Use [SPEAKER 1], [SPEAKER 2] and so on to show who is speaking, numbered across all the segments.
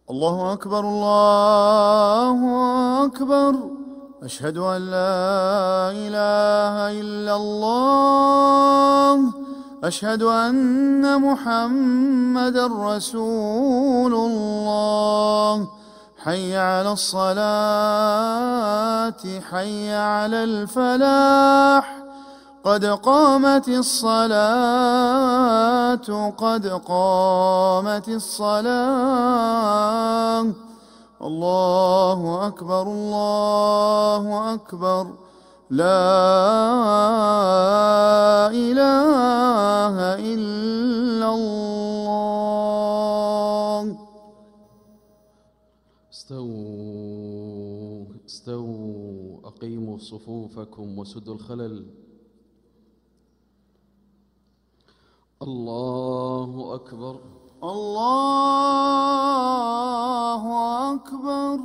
[SPEAKER 1] الله أكبر الله أكبر. أشهد أن لا إله إلا الله. أشهد أن محمدًا رسول الله. حي على الصلاة حي على الفلاح. قد قامت الصلاة قد قامت الصلاة. الله أكبر الله أكبر. لا إله إلا الله.
[SPEAKER 2] استووا استووا، أقيموا صفوفكم وسدوا الخلل. الله أكبر
[SPEAKER 1] الله أكبر.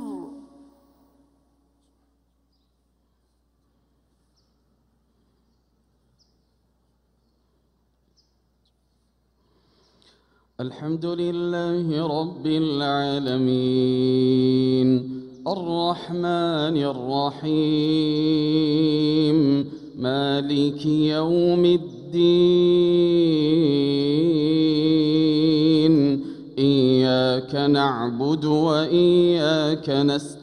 [SPEAKER 2] الحمد لله رب العالمين، الرحمن الرحيم، مالك يوم الدين. إياك نعبد وإياك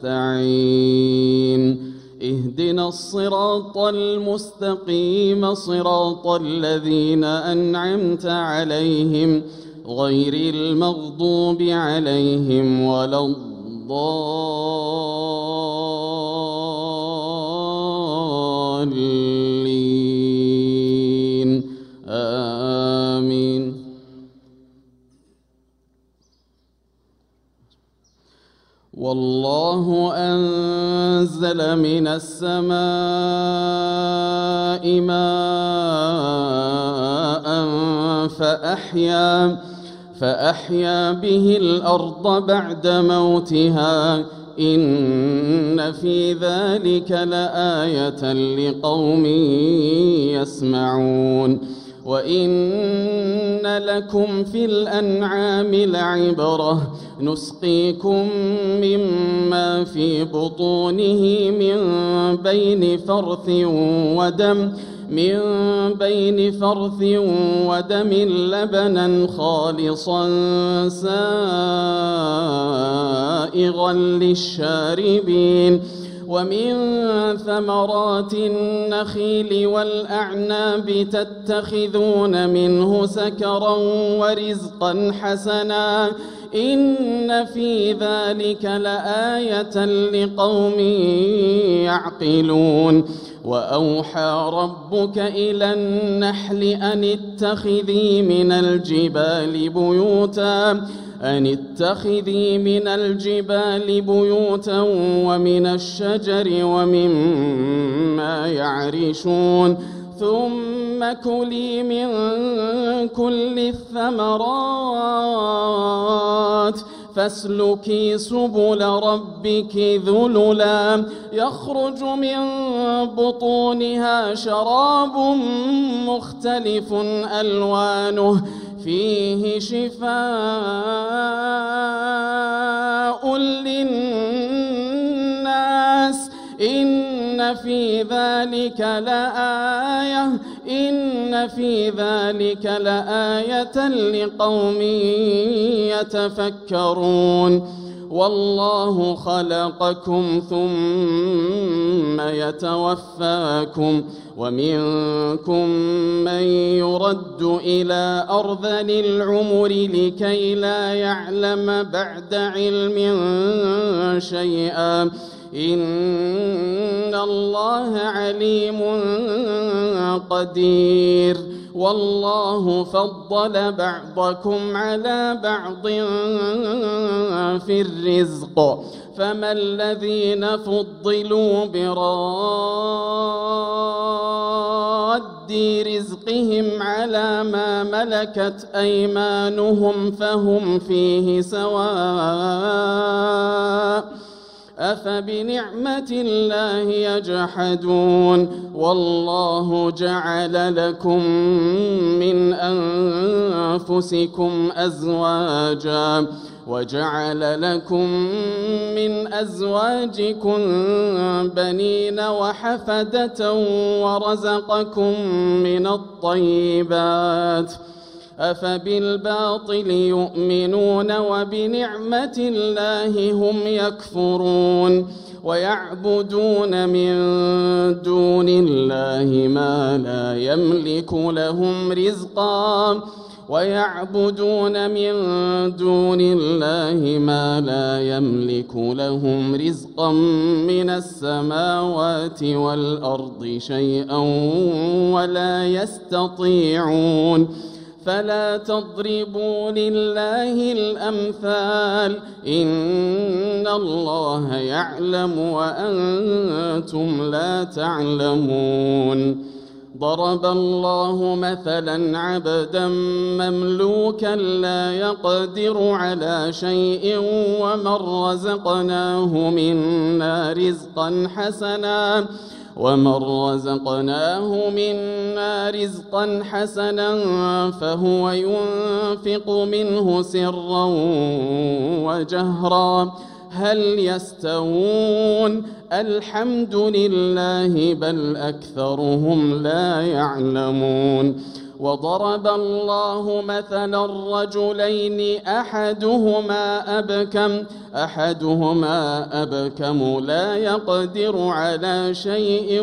[SPEAKER 2] نستعين. اهدنا الصراط المستقيم، صراط الذين أنعمت عليهم غير المغضوب عليهم ولا الضالين. آمين. والله أنزل من السماء ماء فأحيا به الأرض بعد موتها. إن في ذلك لآية لقوم يسمعون. وإن لكم في الأنعام لعبرة، نسقيكم مما في بطونه من بين فرث ودم لبنا خالصا سائغا للشاربين. ومن ثمرات النخيل والأعناب تتخذون منه سكرا ورزقا حسنا. إن في ذلك لآية لقوم يعقلون. وأوحى ربك إلى النحل أن اتخذي من الجبال بيوتا ومن الشجر ومما يعرشون. ثم كلي من كل الثمرات فاسلكي سبل ربك ذللا، يخرج من بطونها شراب مختلف ألوانه فيه شفاء للناس. إن في ذلك لآية لقوم يتفكرون. والله خلقكم ثم يتوفاكم، ومنكم من يرد إلى أرذل العمر لكي لا يعلم بعد علم شيئا. إن الله عليم قدير. والله فضل بعضكم على بعض في الرزق، فما الذين فضلوا براد رزقهم على ما ملكت أيمانهم فهم فيه سواء. أفبنعمة الله يجحدون. والله جعل لكم من أنفسكم أزواجا
[SPEAKER 3] وجعل لكم من أزواجكم بنين وحفدة ورزقكم من الطيبات أفبالباطل يؤمنون وبنعمة الله هم يكفرون ويعبدون من دون الله ما لا يملك لهم رزقا ويعبدون من دون الله ما لا يملك لهم رزقا من السماوات والأرض شيئا ولا يستطيعون فلا تضربوا لله الأمثال إن الله يعلم وأنتم لا تعلمون ضرب الله مثلا عبدا مملوكا لا يقدر على شيء ومن رزقناه منا رزقا حسنا فهو ينفق منه سرا وجهرا هل يستوون الحمد لله بل أكثرهم لا يعلمون وضرب الله مثلا رجلين أحدهما أبكم لا يقدر على شيء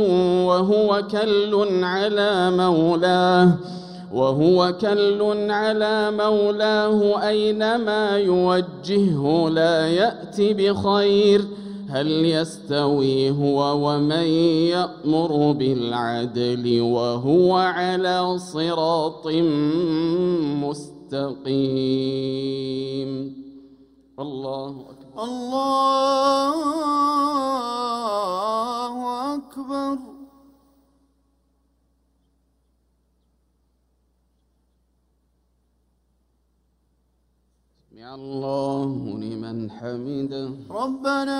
[SPEAKER 3] وهو كل على مولاه أينما يوجهه لا يأتي بخير هل يستوي هو ومن يأمر بالعدل وهو على صراط مستقيم الله أكبر
[SPEAKER 1] الله أكبر
[SPEAKER 3] سمع الله لمن حمده
[SPEAKER 1] ربنا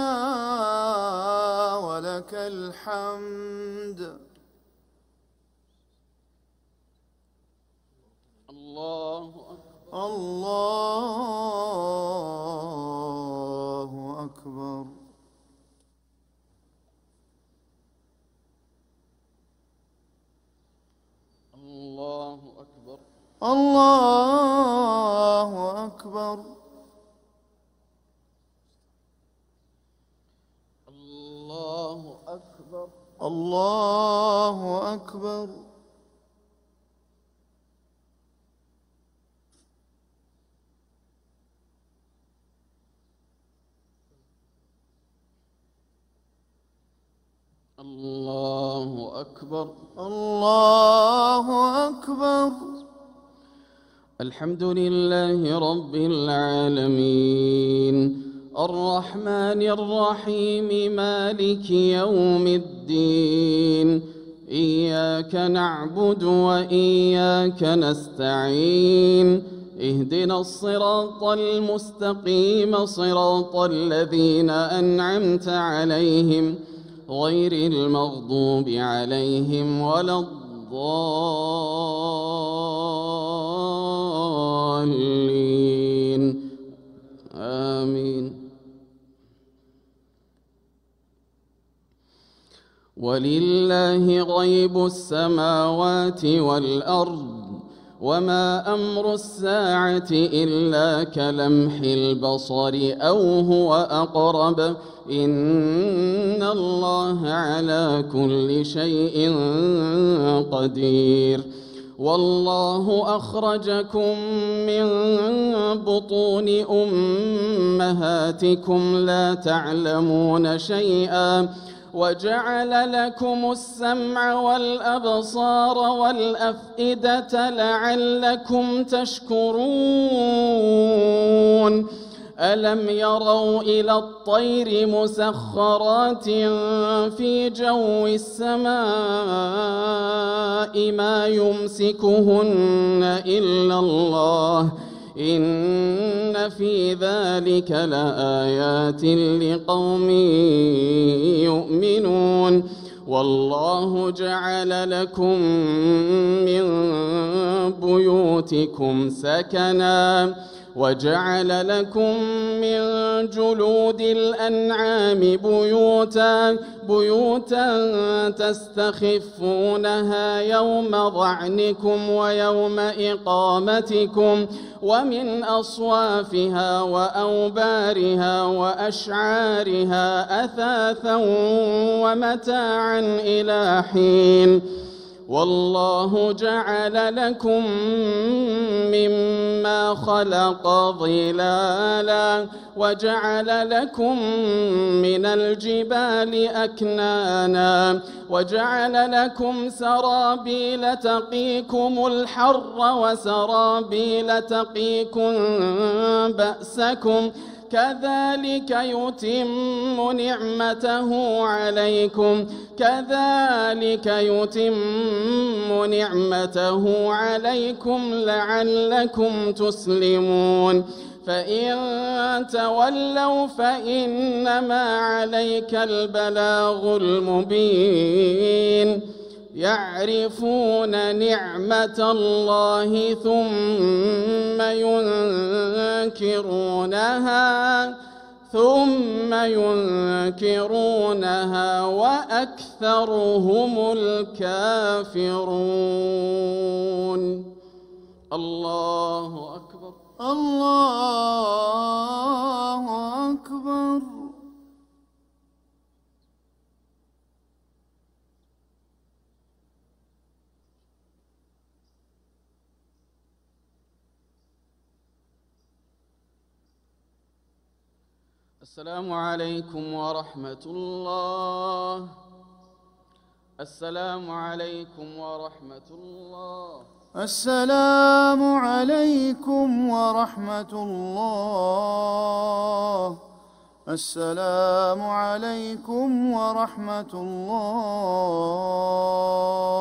[SPEAKER 1] ولك الحمد
[SPEAKER 3] الله أكبر
[SPEAKER 1] الله أكبر
[SPEAKER 3] الله أكبر
[SPEAKER 1] الله أكبر
[SPEAKER 3] الله أكبر
[SPEAKER 1] الله أكبر
[SPEAKER 3] الله أكبر
[SPEAKER 1] الله أكبر
[SPEAKER 3] الحمد لله رب العالمين الرحمن الرحيم مالك يوم الدين إياك نعبد وإياك نستعين اهدنا الصراط المستقيم صراط الذين أنعمت عليهم غير المغضوب عليهم ولا الضالين آمين ولله غيب السماوات والأرض وما أمر الساعة إلا كلمح البصر أو هو أقرب إن الله على كل شيء قدير والله أخرجكم من بطون أمهاتكم لا تعلمون شيئا وجعل لكم السمع والأبصار والأفئدة لعلكم تشكرون ألم يروا إلى الطير مسخرات في جو السماء ما يمسكهن إلا الله إن في ذلك لآيات لقوم يؤمنون والله جعل لكم من بيوتكم سكنا وجعل لكم من جلود الأنعام بيوتا تستخفونها يوم ظعنكم ويوم إقامتكم ومن أصوافها وأوبارها وأشعارها أثاثا ومتاعا إلى حين والله جعل لكم مما خلق ظلالا وجعل لكم من الجبال أكنانا وجعل لكم سرابيل تقيكم الحر وسرابيل تقيكم بأسكم كذلك يتم نعمته عليكم لعلكم تسلمون فإن تولوا فإنما عليك البلاغ المبين يعرفون نعمة الله ثم ينكرونها وأكثرهم الكافرون. الله أكبر.
[SPEAKER 1] الله أكبر.
[SPEAKER 3] السلام عليكم ورحمة الله. السلام عليكم ورحمة الله.
[SPEAKER 1] السلام عليكم ورحمة الله. السلام عليكم ورحمة الله.